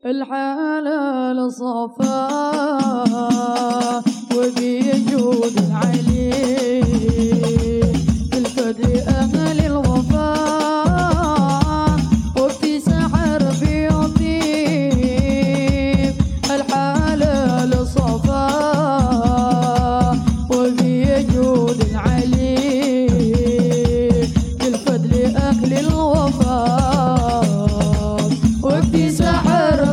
الحلال صفا وبيجود العلي بالفدر أهل الوفاء وفي سحر بيطيب الحلال صفا وبيجود العلي بالفدر أهل الوفاء وفي سحر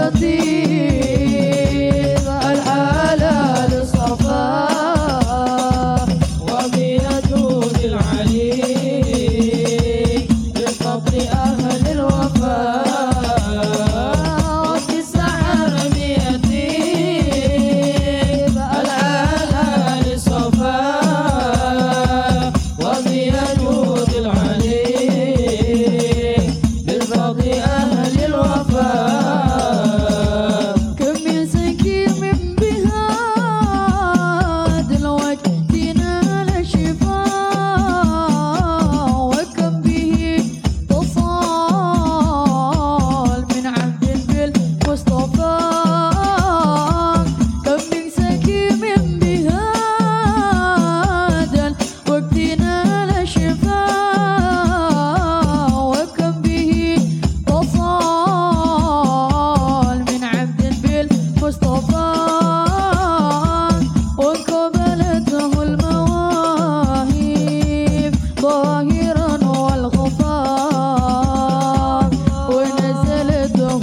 بيطيب الحلال صفا وبيجود العلي بالفضل أهل الوفاء وفي سحر بيطيب الحلال صفا وبيجود العلي بالفضل أهل الوفاء كم من سكين من بهاد الوجد نال شفاء وكم به تصال من عبد بالمصطفى كم من سكين من بهاد الوجد نال شفاء وكم به تصال من عبد بالمصطفى وقبلته المواهب ظاهرا والخفاء ونزلته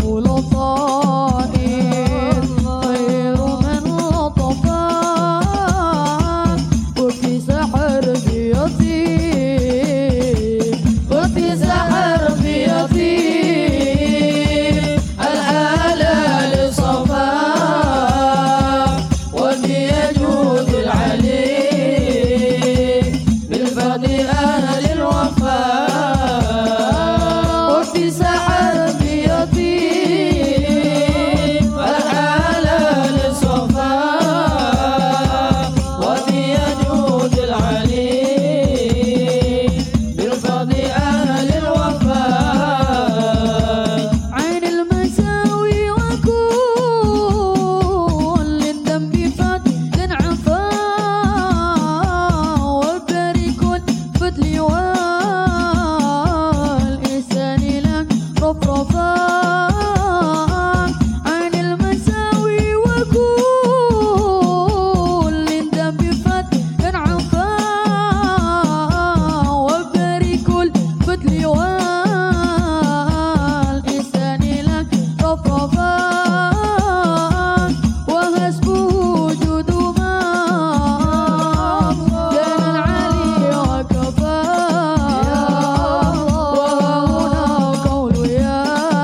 لطائف خير من لطفا وفي سحر بيطيب وفي سحر بيطيب الحلال صفا وبيجود العلي بالفضل أهل الوفاء وفي سحر بيطيب الحلال صفا وبيجود العلي بالفضل أهل الوفاء عين المساوي وكل الذنب فتن عفا وبري كل فتل والإحسان لك رفرفا عين المساوي وكل الذنب فتن عفا وبري كل فتل والإحسان لك رفرفا وحسبه وجود ما كان العلي وكفى وهنا قول يا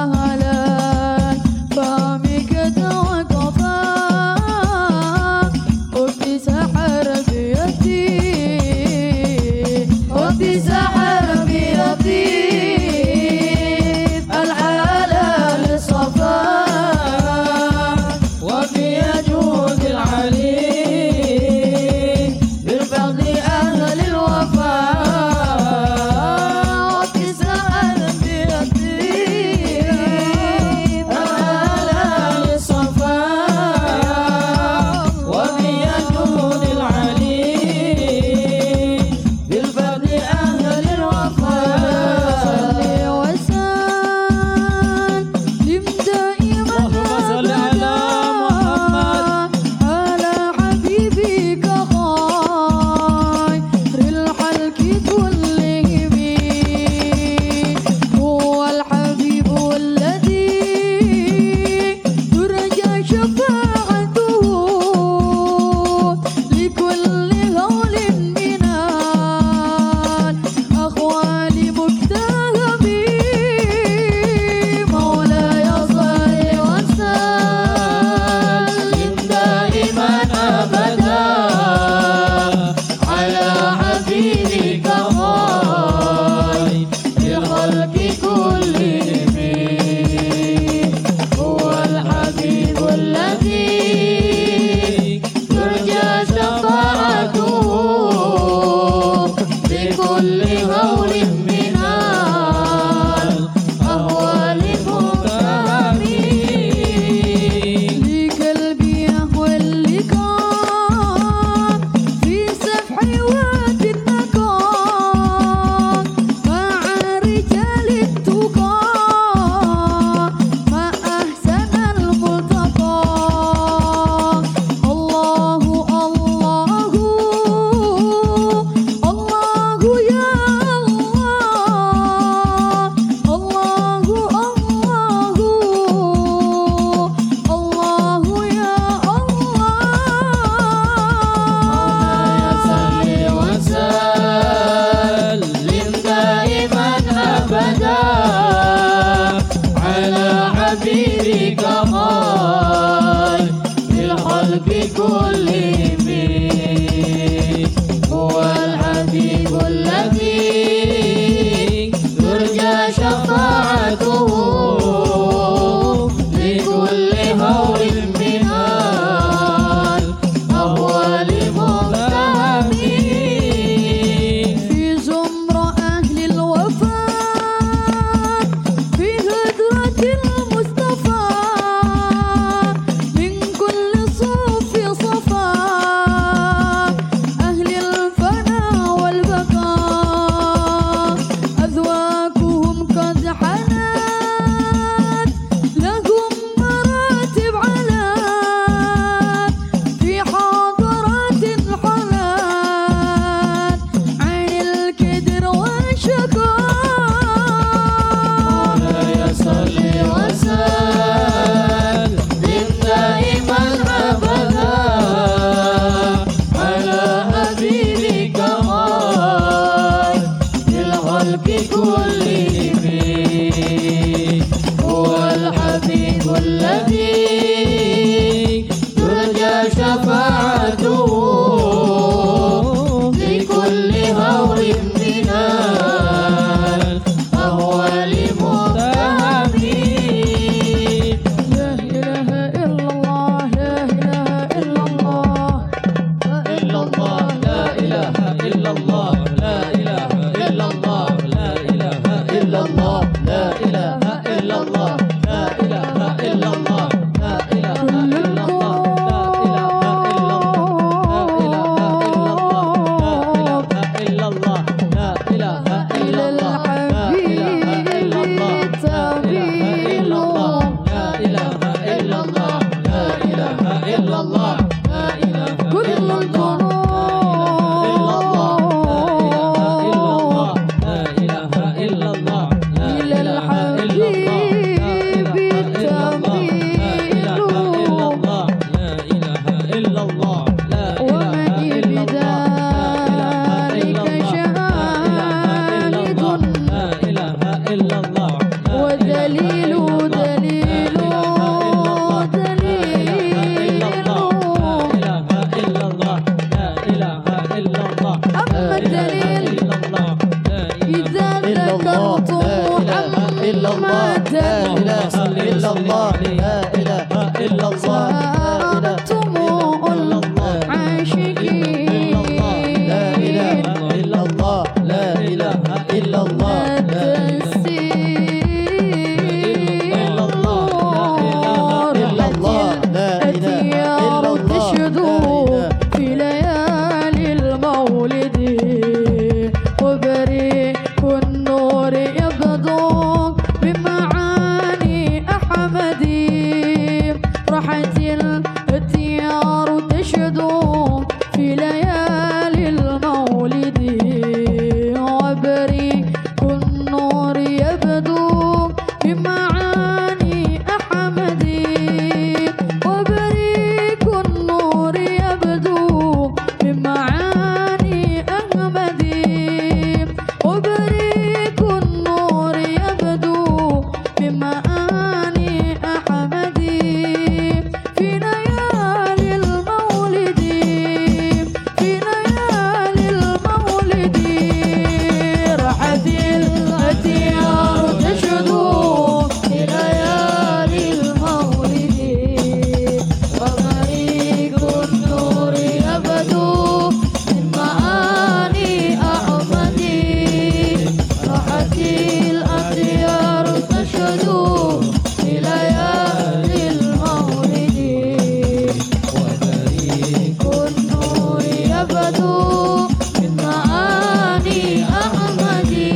الحبيب كمال للخلق كلهم هو الحبيب الذي ترجى شفاعته لكل هول من الأهوال مقتحم في زمر أهل الوفاء في هدرة المصطفى من كل صف صفا أهل الفنا والبقاء أذواقهم قد حنات لهم مراتب علات في حضرات الحالات عين الكدر والشقاء مولاي صل وسلم دائما أبدا على حبيبك كمال للخلق كلهم هو الحبيب الذي ترجى شفاعته لكل هول من الأهوال مقتحم لا إله إلا الله لا إله إلا الله إلا الله لا إله إلا الله لا إله إلا الله لا إله إلا الله لا إله إلا الله لا إله إلا الله لا إله إلا الله لا إله إلا الله لا إله إلا الله لا إله إلا الله لا إله إلا الله لا إله إلا الله لا إله كل إلا الله ودليل دليل أما الدليل إذا ذكرت محمدا صارتم العاشقين الديار تشدو في ليالي المولد وبريق النور يبدو بمعاني أحمدي راحت الديار تشدو في ليالي المولد وبريق النور يبدو بمعاني أحمدي وبريق النور يبدو بمعاني أحمدي وبريق النور يبدو بمعاني أحمدي في ليالي المولد في ليالي المولد راحت الديار تشدو في ليالي المولد وبريق النور يبدو من معاني أحمدي راحت الأديار تشدو في ليالي المولد وبريق النور يبدو من معاني أحمدي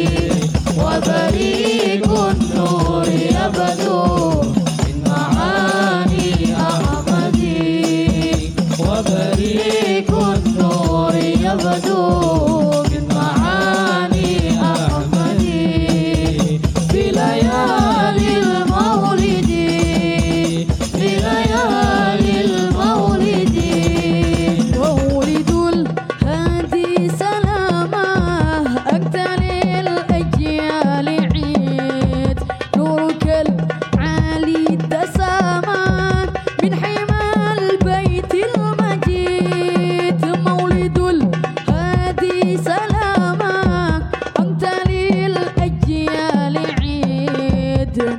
وبريق النور يبدو من معاني أحمدي وبريق النور يبدو من معاني أحمدي في ليالي المولد في ليالي المولد وولد الهادي سلامة أكثر الأجيال عيد نورك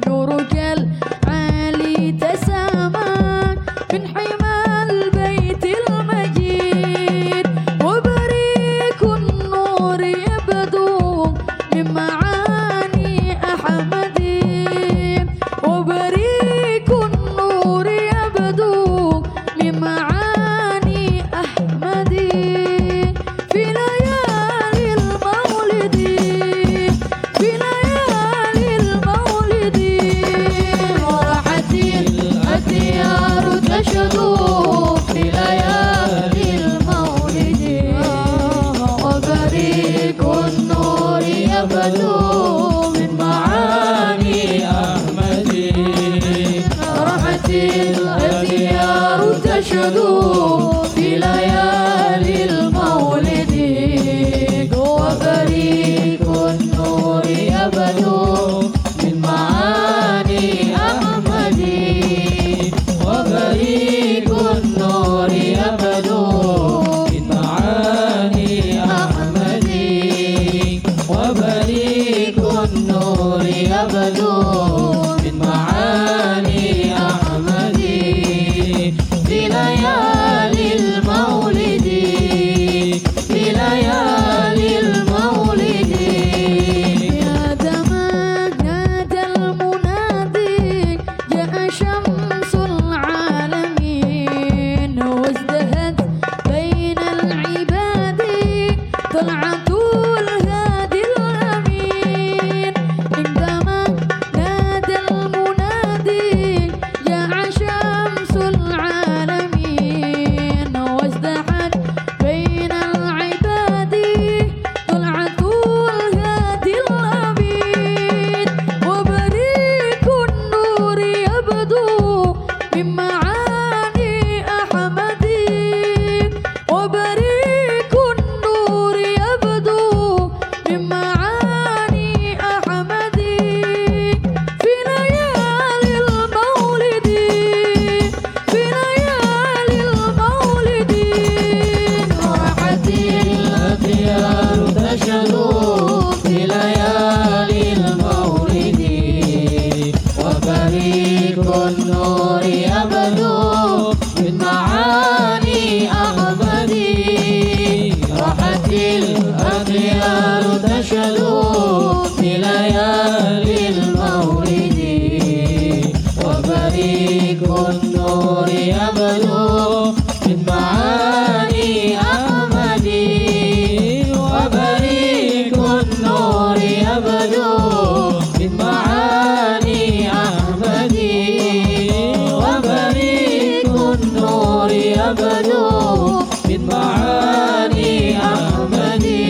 نورك العالي تسامى من حمى البيت المجيد وبريق النور يبدو من معاني أحمد وبريق النور يبدو من معاني أحمد في ليالي المولد في ليالي المولد راحت الأديار تشدو في ليالي المولد وبريق النور يبدو من معاني أحمد راحت الأديار تشدو في ليالي المولد وبريق النور يبدو من معاني أحمد وبريق النور يبدو من معاني أحمد وبريق النور يبدو من معاني أحمد في ليالي المولد في ليالي المولد يا دما نادى المنادي جاء شمس العالمين وازدهت بين العباد طلعت الهادي الأمين عندما نادى المنادي جاء شمس العالمين وازدهت بين العباد طلعت الهادي الأمين وبريق النور يبدو من معاني أحمد وبريق النور يبدو من معاني أحمد في ليالي المولد في ليالي المولد راحت الأديار تشدو في ليالي المولد وبريق النور يبدو من معاني أحمد راحت الأديار تشدو في ليالي المولد وبريق النور يبدو من معاني أحمد وبريق النور يبدو من معاني أحمد وبريق النور يبدو من معاني أحمد